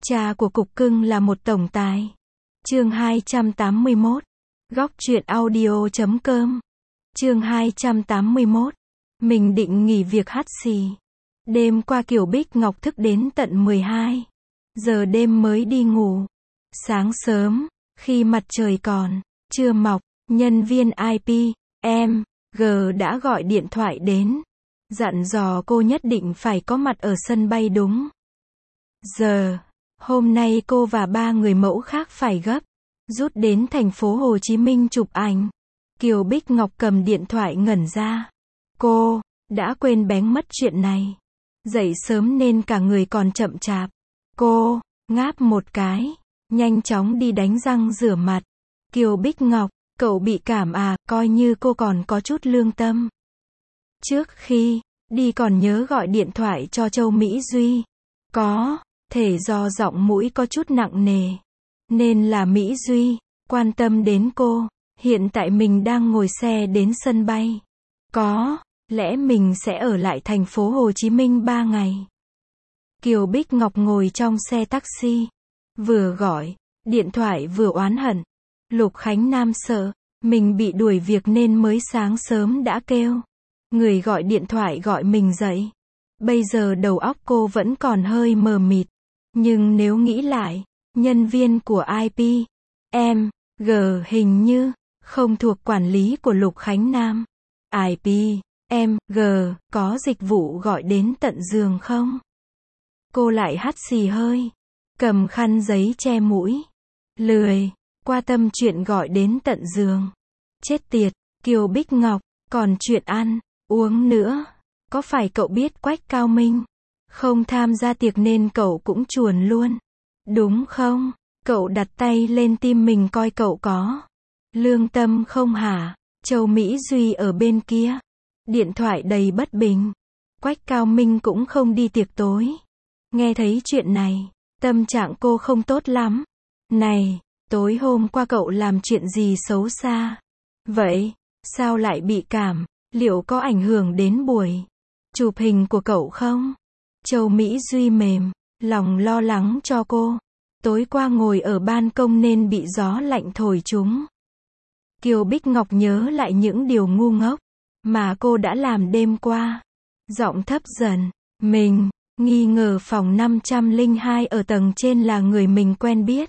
Cha của cục cưng là một tổng tài. Chương 281. Góc truyện audio.com. Chương 281. Mình định nghỉ việc hắt xì. Đêm qua Kiều Bích Ngọc thức đến tận 12 giờ đêm mới đi ngủ. Sáng sớm, khi mặt trời còn chưa mọc, nhân viên IP, G đã gọi điện thoại đến, dặn dò cô nhất định phải có mặt ở sân bay đúng giờ. Hôm nay cô và 3 người mẫu khác phải gấp rút đến thành phố Hồ Chí Minh chụp ảnh. Kiều Bích Ngọc cầm điện thoại ngẩn ra. Cô đã quên béng mất chuyện này. Dậy sớm nên cả người còn chậm chạp. Cô ngáp một cái, nhanh chóng đi đánh răng rửa mặt. Kiều Bích Ngọc, cậu bị cảm à? Coi như cô còn có chút lương tâm. Trước khi đi còn nhớ gọi điện thoại cho Châu Mỹ Duy. Có thể do giọng mũi có chút nặng nề, nên là Mỹ Duy quan tâm đến cô. Hiện tại mình đang ngồi xe đến sân bay. Có lẽ mình sẽ ở lại thành phố Hồ Chí Minh 3 ngày. Kiều Bích Ngọc ngồi trong xe taxi, vừa gọi điện thoại vừa oán hận. Lục Khánh Nam sợ mình bị đuổi việc nên mới sáng sớm đã kêu người gọi điện thoại gọi mình dậy. Bây giờ đầu óc cô vẫn còn hơi mờ mịt. Nhưng nếu nghĩ lại, nhân viên của IP, G hình như không thuộc quản lý của Lục Khánh Nam. IP, G có dịch vụ gọi đến tận giường không? Cô lại hắt xì hơi, cầm khăn giấy che mũi, lười qua tâm chuyện gọi đến tận giường. Chết tiệt, Kiều Bích Ngọc, còn chuyện ăn, uống nữa. Có phải cậu biết Quách Cao Minh không tham gia tiệc nên cậu cũng chuồn luôn, đúng không? Cậu đặt tay lên tim mình coi cậu có lương tâm không hả? Châu Mỹ Duy ở bên kia, điện thoại đầy bất bình. Quách Cao Minh cũng không đi tiệc tối. Nghe thấy chuyện này, tâm trạng cô không tốt lắm. Này, tối hôm qua cậu làm chuyện gì xấu xa vậy? Sao lại bị cảm? Liệu có ảnh hưởng đến buổi chụp hình của cậu không? Châu Mỹ Duy mềm lòng lo lắng cho cô. Tối qua ngồi ở ban công nên bị gió lạnh thổi trúng. Kiều Bích Ngọc nhớ lại những điều ngu ngốc mà cô đã làm đêm qua. Giọng thấp dần. Mình nghi ngờ phòng 502 ở tầng trên là người mình quen biết.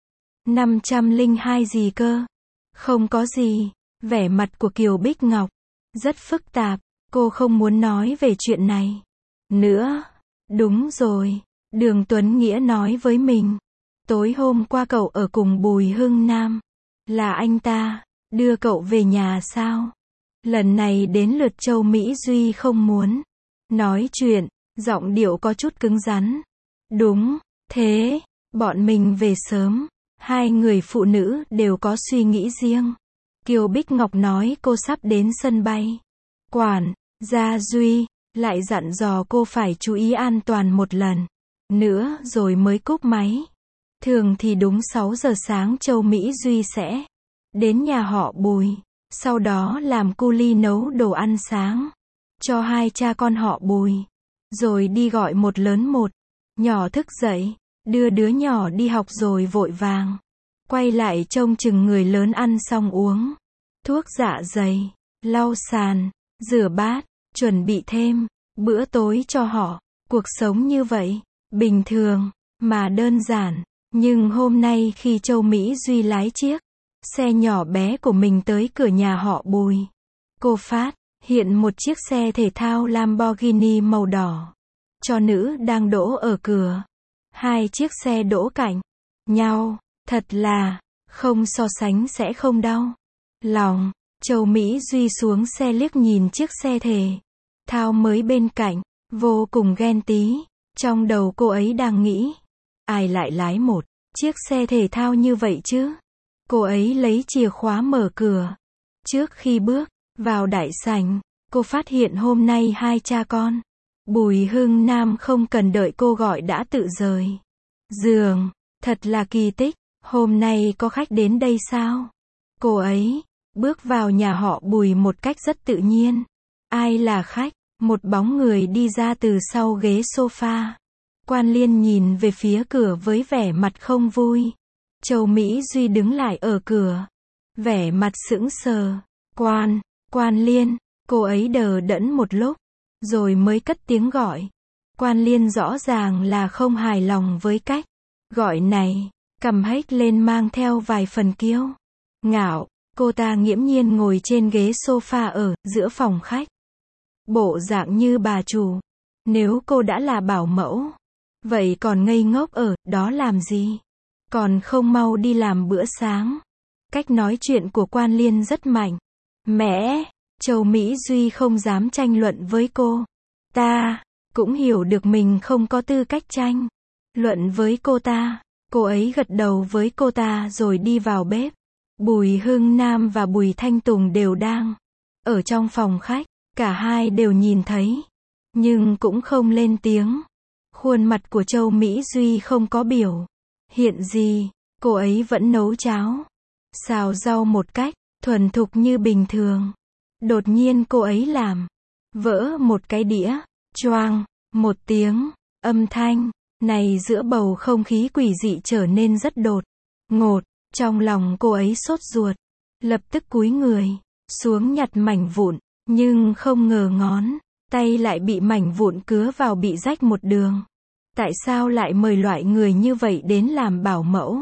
502 gì cơ? Không có gì. Vẻ mặt của Kiều Bích Ngọc rất phức tạp. Cô không muốn nói về chuyện này nữa. Đúng rồi, Đường Tuấn Nghĩa nói với mình. Tối hôm qua cậu ở cùng Bùi Hưng Nam. Là anh ta đưa cậu về nhà sao? Lần này đến lượt Châu Mỹ Duy không muốn nói chuyện, giọng điệu có chút cứng rắn. Đúng thế, bọn mình về sớm. Hai người phụ nữ đều có suy nghĩ riêng. Kiều Bích Ngọc nói cô sắp đến sân bay. Quản gia Duy lại dặn dò cô phải chú ý an toàn một lần nữa rồi mới cúp máy. Thường thì đúng 6 giờ sáng Châu Mỹ Duy sẽ đến nhà họ Bùi, sau đó làm cu ly nấu đồ ăn sáng cho hai cha con họ Bùi, rồi đi gọi một lớn một nhỏ thức dậy, đưa đứa nhỏ đi học rồi vội vàng quay lại trông chừng người lớn ăn xong uống thuốc dạ dày, lau sàn, rửa bát, chuẩn bị thêm bữa tối cho họ. Cuộc sống như vậy, bình thường mà đơn giản. Nhưng hôm nay khi Châu Mỹ Duy lái chiếc xe nhỏ bé của mình tới cửa nhà họ Bùi, cô phát hiện một chiếc xe thể thao Lamborghini màu đỏ cho nữ đang đỗ ở cửa. Hai chiếc xe đỗ cạnh nhau, thật là không so sánh sẽ không đau lòng. Châu Mỹ Duy xuống xe liếc nhìn chiếc xe thể thao mới bên cạnh, vô cùng ghen tý. Trong đầu cô ấy đang nghĩ, ai lại lái một chiếc xe thể thao như vậy chứ? Cô ấy lấy chìa khóa mở cửa. Trước khi bước vào đại sảnh, cô phát hiện hôm nay hai cha con Bùi Hưng Nam không cần đợi cô gọi đã tự rời giường. Thật là kỳ tích. Hôm nay có khách đến đây sao? Cô ấy bước vào nhà họ Bùi một cách rất tự nhiên. Ai là khách? Một bóng người đi ra từ sau ghế sofa. Quan Liên nhìn về phía cửa với vẻ mặt không vui. Châu Mỹ Duy đứng lại ở cửa. Vẻ mặt sững sờ. Quan Liên, cô ấy đờ đẫn một lúc, rồi mới cất tiếng gọi. Quan Liên rõ ràng là không hài lòng với cách gọi này, cằm hếch lên mang theo vài phần kiêu ngạo. Cô ta nghiễm nhiên ngồi trên ghế sofa ở giữa phòng khách. Bộ dạng như bà chủ. Nếu cô đã là bảo mẫu, vậy còn ngây ngốc ở đó làm gì? Còn không mau đi làm bữa sáng. Cách nói chuyện của Quan Liên rất mạnh mẽ. Châu Mỹ Duy không dám tranh luận với cô. Ta cũng hiểu được mình không có tư cách tranh luận với cô ta. Cô ấy gật đầu với cô ta rồi đi vào bếp. Bùi Hưng Nam và Bùi Thanh Tùng đều đang ở trong phòng khách. Cả hai đều nhìn thấy, nhưng cũng không lên tiếng. Khuôn mặt của Châu Mỹ Duy không có biểu hiện gì. Cô ấy vẫn nấu cháo, xào rau một cách thuần thục như bình thường. Đột nhiên cô ấy làm vỡ một cái đĩa. Choang một tiếng. Âm thanh này giữa bầu không khí quỷ dị trở nên rất đột ngột. Trong lòng cô ấy sốt ruột, lập tức cúi người xuống nhặt mảnh vụn, nhưng không ngờ ngón tay lại bị mảnh vụn cứa vào, bị rách một đường. Tại sao lại mời loại người như vậy đến làm bảo mẫu?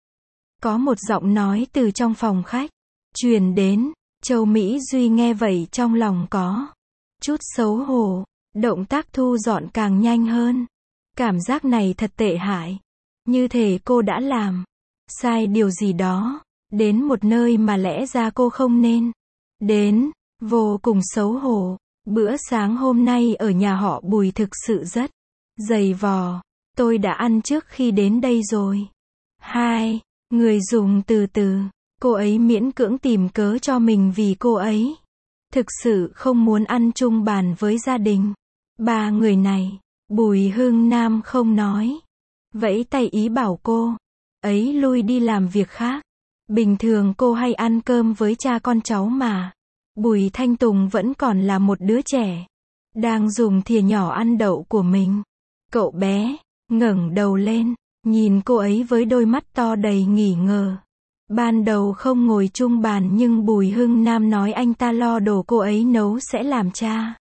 Có một giọng nói từ trong phòng khách truyền đến. Châu Mỹ Duy nghe vậy trong lòng có chút xấu hổ. Động tác thu dọn càng nhanh hơn. Cảm giác này thật tệ hại. Như thể cô đã làm sai điều gì đó, đến một nơi mà lẽ ra cô không nên đến. Vô cùng xấu hổ. Bữa sáng hôm nay ở nhà họ Bùi thực sự rất dày vò. Tôi đã ăn trước khi đến đây rồi. Hai người dùng từ từ. Cô ấy miễn cưỡng tìm cớ cho mình vì cô ấy thực sự không muốn ăn chung bàn với gia đình ba người này. Bùi Hưng Nam không nói, vẫy tay ý bảo cô ấy lui đi làm việc khác. Bình thường cô hay ăn cơm với cha con cháu mà. Bùi Thanh Tùng vẫn còn là một đứa trẻ, đang dùng thìa nhỏ ăn đậu của mình. Cậu bé ngẩng đầu lên, nhìn cô ấy với đôi mắt to đầy nghi ngờ. Ban đầu không ngồi chung bàn, nhưng Bùi Hưng Nam nói anh ta lo đồ cô ấy nấu sẽ làm cha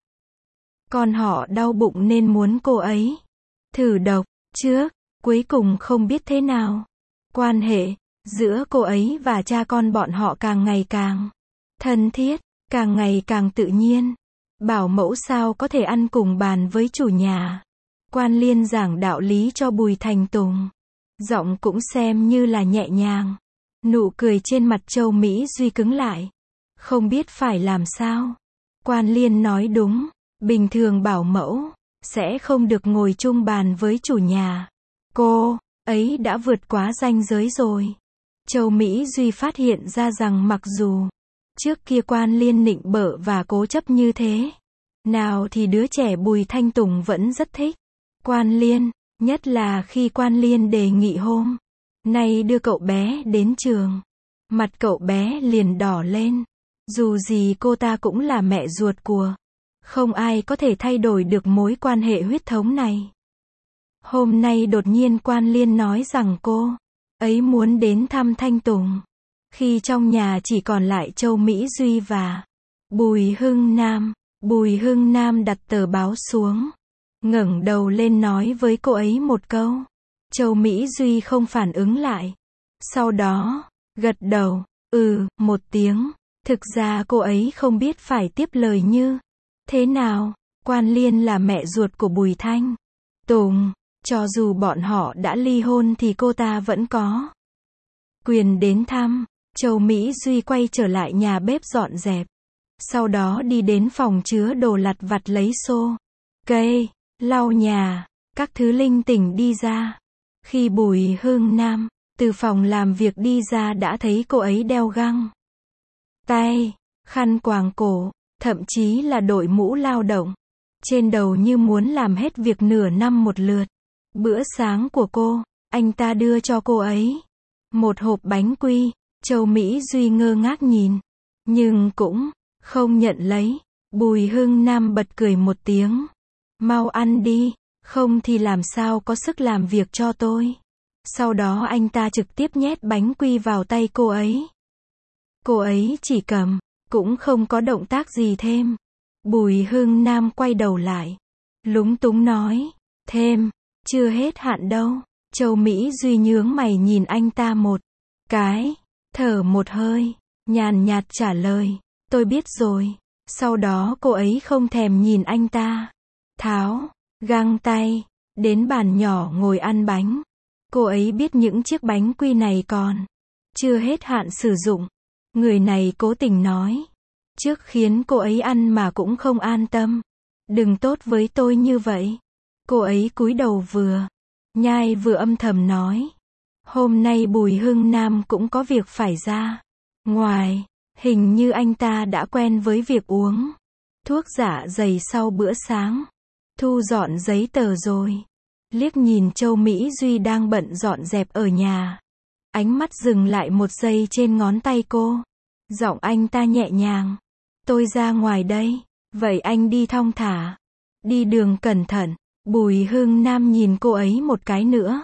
con họ đau bụng nên muốn cô ấy thử độc trước. Cuối cùng không biết thế nào, quan hệ giữa cô ấy và cha con bọn họ càng ngày càng thân thiết, càng ngày càng tự nhiên. Bảo mẫu sao có thể ăn cùng bàn với chủ nhà? Quan Liên giảng đạo lý cho Bùi Thành Tùng, giọng cũng xem như là nhẹ nhàng. Nụ cười trên mặt Châu Mỹ Duy cứng lại, không biết phải làm sao. Quan Liên nói đúng, bình thường bảo mẫu sẽ không được ngồi chung bàn với chủ nhà. Cô ấy đã vượt quá ranh giới rồi. Châu Mỹ Duy phát hiện ra rằng mặc dù trước kia Quan Liên nịnh bợ và cố chấp như thế nào thì đứa trẻ Bùi Thanh Tùng vẫn rất thích Quan Liên, nhất là khi Quan Liên đề nghị hôm nay đưa cậu bé đến trường. Mặt cậu bé liền đỏ lên. Dù gì cô ta cũng là mẹ ruột của, không ai có thể thay đổi được mối quan hệ huyết thống này. Hôm nay đột nhiên Quan Liên nói rằng cô ấy muốn đến thăm Thanh Tùng, khi trong nhà chỉ còn lại Châu Mỹ Duy và Bùi Hưng Nam. Bùi Hưng Nam đặt tờ báo xuống, ngẩng đầu lên nói với cô ấy một câu. Châu Mỹ Duy không phản ứng lại. Sau đó gật đầu, một tiếng. Thực ra cô ấy không biết phải tiếp lời như thế nào. Quan Liên là mẹ ruột của Bùi Thanh Tùng. Cho dù bọn họ đã ly hôn thì cô ta vẫn có quyền đến thăm. Châu Mỹ Duy quay trở lại nhà bếp dọn dẹp. Sau đó đi đến phòng chứa đồ lặt vặt lấy xô, cây, lau nhà, các thứ linh tinh đi ra. Khi Bùi Hưng Nam từ phòng làm việc đi ra đã thấy cô ấy đeo găng tay, khăn quàng cổ, thậm chí là đội mũ lao động trên đầu như muốn làm hết việc nửa năm một lượt. Bữa sáng của cô, anh ta đưa cho cô ấy một hộp bánh quy. Châu Mỹ Duy ngơ ngác nhìn, nhưng cũng không nhận lấy. Bùi Hưng Nam bật cười một tiếng. Mau ăn đi, Không thì làm sao có sức làm việc cho tôi. Sau đó anh ta trực tiếp nhét bánh quy vào tay cô ấy. Cô ấy chỉ cầm, cũng không có động tác gì thêm. Bùi Hưng Nam quay đầu lại, lúng túng nói, thêm, chưa hết hạn đâu. Châu Mỹ Duy nhướng mày nhìn anh ta một cái, thở một hơi, nhàn nhạt trả lời, tôi biết rồi. Sau đó cô ấy không thèm nhìn anh ta, tháo găng tay, đến bàn nhỏ ngồi ăn bánh. Cô ấy biết những chiếc bánh quy này còn chưa hết hạn sử dụng. Người này cố tình nói, trước khiến cô ấy ăn mà cũng không an tâm. Đừng tốt với tôi như vậy. Cô ấy cúi đầu vừa nhai vừa âm thầm nói, hôm nay Bùi Hưng Nam cũng có việc phải ra ngoài, hình như anh ta đã quen với việc uống thuốc dạ dày sau bữa sáng. Thu dọn giấy tờ rồi. Liếc nhìn Châu Mỹ Duy đang bận dọn dẹp ở nhà. Ánh mắt dừng lại một giây trên ngón tay cô. Giọng anh ta nhẹ nhàng, tôi ra ngoài đây, vậy anh đi thong thả, đi đường cẩn thận. Bùi Hưng Nam nhìn cô ấy một cái nữa.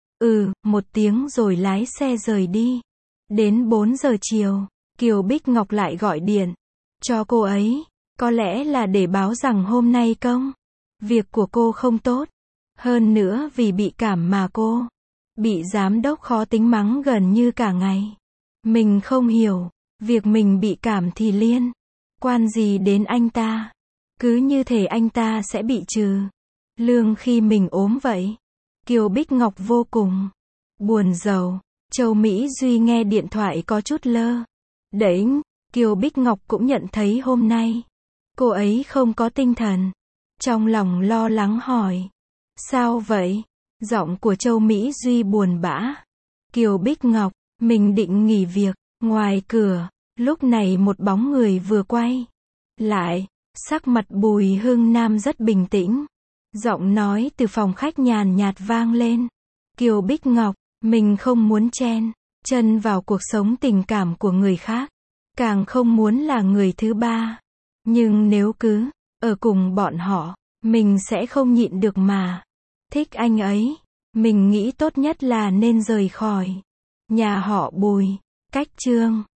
Một tiếng rồi lái xe rời đi. Đến 4 giờ chiều, Kiều Bích Ngọc lại gọi điện cho cô ấy, có lẽ là để báo rằng hôm nay công việc của cô không tốt. Hơn nữa vì bị cảm mà cô bị giám đốc khó tính mắng gần như cả ngày. Mình không hiểu, việc mình bị cảm thì liên quan gì đến anh ta. Cứ như thể anh ta sẽ bị trừ lương khi mình ốm vậy. Kiều Bích Ngọc vô cùng buồn rầu. Châu Mỹ Duy nghe điện thoại có chút lơ đễnh. Kiều Bích Ngọc cũng nhận thấy hôm nay cô ấy không có tinh thần. Trong lòng lo lắng hỏi, sao vậy? Giọng của Châu Mỹ Duy buồn bã. Kiều Bích Ngọc, mình định nghỉ việc. Ngoài cửa, lúc này một bóng người vừa quay lại. Sắc mặt Bùi Hưng Nam rất bình tĩnh. Giọng nói từ phòng khách nhàn nhạt vang lên. Kiều Bích Ngọc, mình không muốn chen chân vào cuộc sống tình cảm của người khác. Càng không muốn là người thứ ba. Nhưng nếu cứ ở cùng bọn họ, mình sẽ không nhịn được mà. Thích anh ấy, mình nghĩ tốt nhất là nên rời khỏi nhà họ Bùi. Cách chương